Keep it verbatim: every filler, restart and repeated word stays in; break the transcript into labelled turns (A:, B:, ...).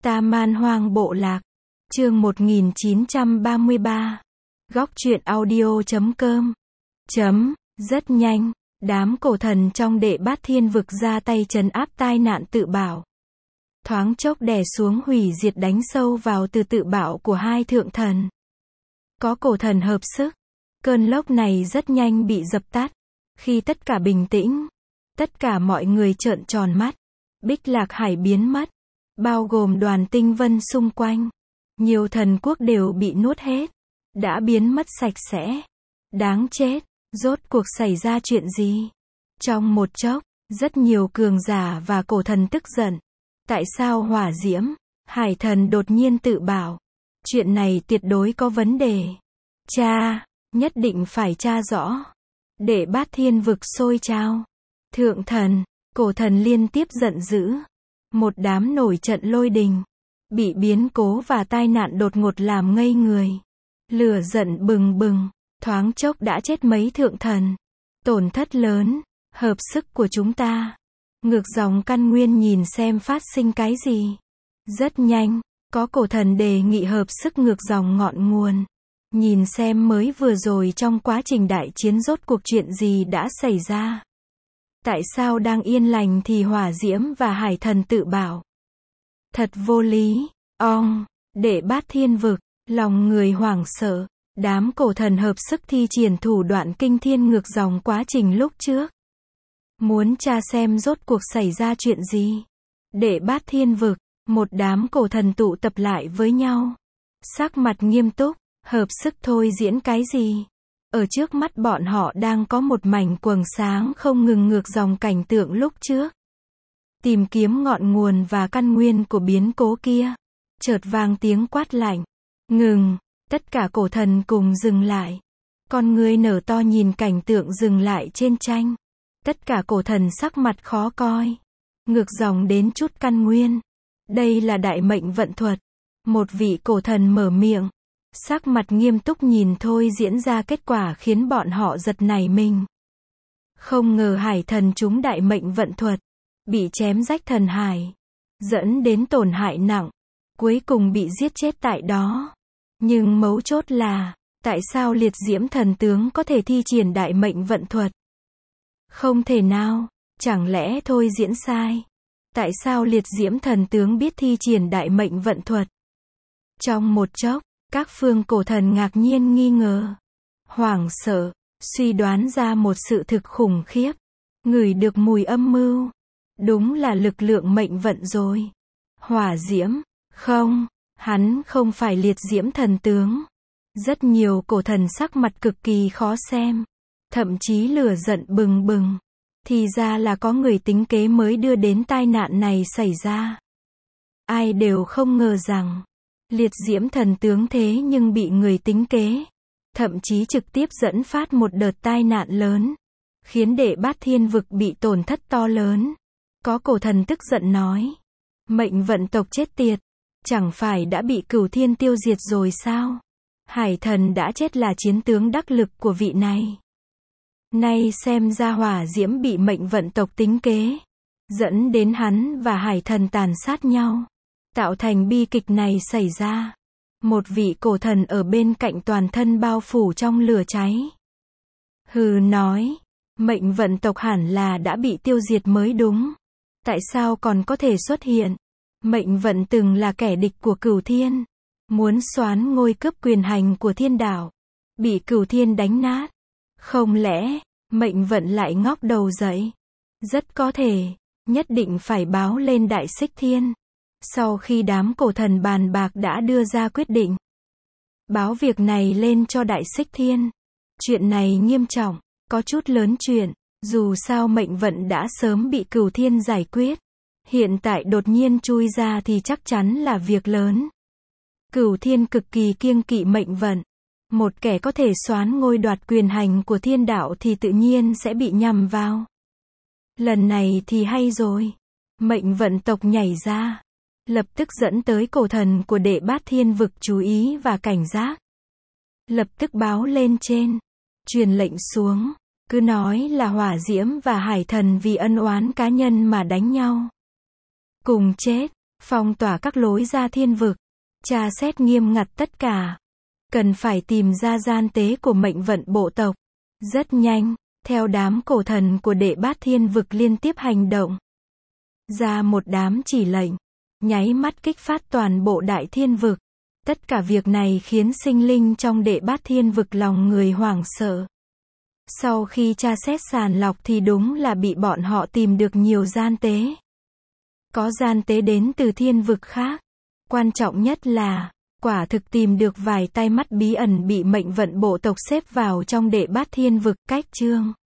A: Ta Man Hoang Bộ Lạc. Chương một nghìn chín trăm ba mươi ba. Góc truyện audio chấm com. Chấm, rất nhanh, đám cổ thần trong Đệ Bát Thiên Vực ra tay trấn áp tai nạn tự bảo. Thoáng chốc đè xuống hủy diệt đánh sâu vào từ tự bảo của hai thượng thần. Có cổ thần hợp sức, cơn lốc này rất nhanh bị dập tắt. Khi tất cả bình tĩnh, tất cả mọi người trợn tròn mắt. Bích Lạc Hải biến mất, bao gồm đoàn tinh vân xung quanh. Nhiều thần quốc đều bị nuốt hết, đã biến mất sạch sẽ. Đáng chết, rốt cuộc xảy ra chuyện gì? Trong một chốc, rất nhiều cường giả và cổ thần tức giận. Tại sao hỏa diễm, hải thần đột nhiên tự bảo? Chuyện này tuyệt đối có vấn đề. Cha, nhất định phải tra rõ. Đệ Bát Thiên Vực sôi trào. Thượng thần, cổ thần liên tiếp giận dữ. Một đám nổi trận lôi đình. Bị biến cố và tai nạn đột ngột làm ngây người. Lửa giận bừng bừng, thoáng chốc đã chết mấy thượng thần. Tổn thất lớn, hợp sức của chúng ta. Ngược dòng căn nguyên nhìn xem phát sinh cái gì. Rất nhanh, có cổ thần đề nghị hợp sức ngược dòng ngọn nguồn. Nhìn xem mới vừa rồi trong quá trình đại chiến rốt cuộc chuyện gì đã xảy ra. Tại sao đang yên lành thì hỏa diễm và hải thần tự bảo? Thật vô lý, ong, Đệ Bát Thiên Vực, lòng người hoảng sợ, đám cổ thần hợp sức thi triển thủ đoạn kinh thiên ngược dòng quá trình lúc trước. Muốn tra xem rốt cuộc xảy ra chuyện gì. Đệ Bát Thiên Vực, một đám cổ thần tụ tập lại với nhau. Sắc mặt nghiêm túc, hợp sức thôi diễn cái gì? Ở trước mắt bọn họ đang có một mảnh quầng sáng không ngừng ngược dòng cảnh tượng lúc trước. Tìm kiếm ngọn nguồn và căn nguyên của biến cố kia. Chợt vang tiếng quát lạnh. Ngừng, tất cả cổ thần cùng dừng lại. Con người nở to nhìn cảnh tượng dừng lại trên tranh. Tất cả cổ thần sắc mặt khó coi. Ngược dòng đến chút căn nguyên. Đây là đại mệnh vận thuật. Một vị cổ thần mở miệng. Sắc mặt nghiêm túc nhìn thôi diễn ra kết quả khiến bọn họ giật nảy mình. Không ngờ hải thần trúng đại mệnh vận thuật. Bị chém rách thần hải. Dẫn đến tổn hại nặng. Cuối cùng bị giết chết tại đó. Nhưng mấu chốt là, tại sao liệt diễm thần tướng có thể thi triển đại mệnh vận thuật? Không thể nào, chẳng lẽ thôi diễn sai? Tại sao liệt diễm thần tướng biết thi triển đại mệnh vận thuật? Trong một chốc, các phương cổ thần ngạc nhiên nghi ngờ. Hoảng sợ, suy đoán ra một sự thực khủng khiếp. Ngửi được mùi âm mưu. Đúng là lực lượng mệnh vận rồi. Hỏa diễm, không, hắn không phải liệt diễm thần tướng. Rất nhiều cổ thần sắc mặt cực kỳ khó xem. Thậm chí lửa giận bừng bừng. Thì ra là có người tính kế mới đưa đến tai nạn này xảy ra. Ai đều không ngờ rằng, liệt diễm thần tướng thế nhưng bị người tính kế. Thậm chí trực tiếp dẫn phát một đợt tai nạn lớn. Khiến Đệ Bát Thiên Vực bị tổn thất to lớn. Có cổ thần tức giận nói. Mệnh vận tộc chết tiệt. Chẳng phải đã bị Cửu Thiên tiêu diệt rồi sao? Hải thần đã chết là chiến tướng đắc lực của vị này. Nay xem ra hỏa diễm bị mệnh vận tộc tính kế. Dẫn đến hắn và hải thần tàn sát nhau. Tạo thành bi kịch này xảy ra. Một vị cổ thần ở bên cạnh toàn thân bao phủ trong lửa cháy. Hừ nói. Mệnh vận tộc hẳn là đã bị tiêu diệt mới đúng. Tại sao còn có thể xuất hiện? Mệnh vận từng là kẻ địch của Cửu Thiên. Muốn soán ngôi cướp quyền hành của thiên đạo. Bị Cửu Thiên đánh nát. Không lẽ, mệnh vận lại ngóc đầu dậy? Rất có thể, nhất định phải báo lên Đại Xích Thiên. Sau khi đám cổ thần bàn bạc đã đưa ra quyết định. Báo việc này lên cho Đại Xích Thiên. Chuyện này nghiêm trọng, có chút lớn chuyện. Dù sao mệnh vận đã sớm bị Cửu Thiên giải quyết. Hiện tại đột nhiên chui ra thì chắc chắn là việc lớn. Cửu Thiên cực kỳ kiêng kỵ mệnh vận. Một kẻ có thể soán ngôi đoạt quyền hành của thiên đạo thì tự nhiên sẽ bị nhằm vào. Lần này thì hay rồi. Mệnh vận tộc nhảy ra. Lập tức dẫn tới cổ thần của Đệ Bát Thiên Vực chú ý và cảnh giác. Lập tức báo lên trên. Truyền lệnh xuống. Cứ nói là hỏa diễm và hải thần vì ân oán cá nhân mà đánh nhau. Cùng chết. Phong tỏa các lối ra thiên vực. Tra xét nghiêm ngặt tất cả. Cần phải tìm ra gian tế của mệnh vận bộ tộc. Rất nhanh, theo đám cổ thần của đệ bát thiên vực liên tiếp hành động. Ra một đám chỉ lệnh. Nháy mắt kích phát toàn bộ đại thiên vực. Tất cả việc này khiến sinh linh trong đệ bát thiên vực lòng người hoảng sợ. Sau khi tra xét sàng lọc thì đúng là bị bọn họ tìm được nhiều gian tế. Có gian tế đến từ thiên vực khác. Quan trọng nhất là, quả thực tìm được vài tai mắt bí ẩn bị mệnh vận bộ tộc xếp vào trong đệ bát thiên vực. Cách chương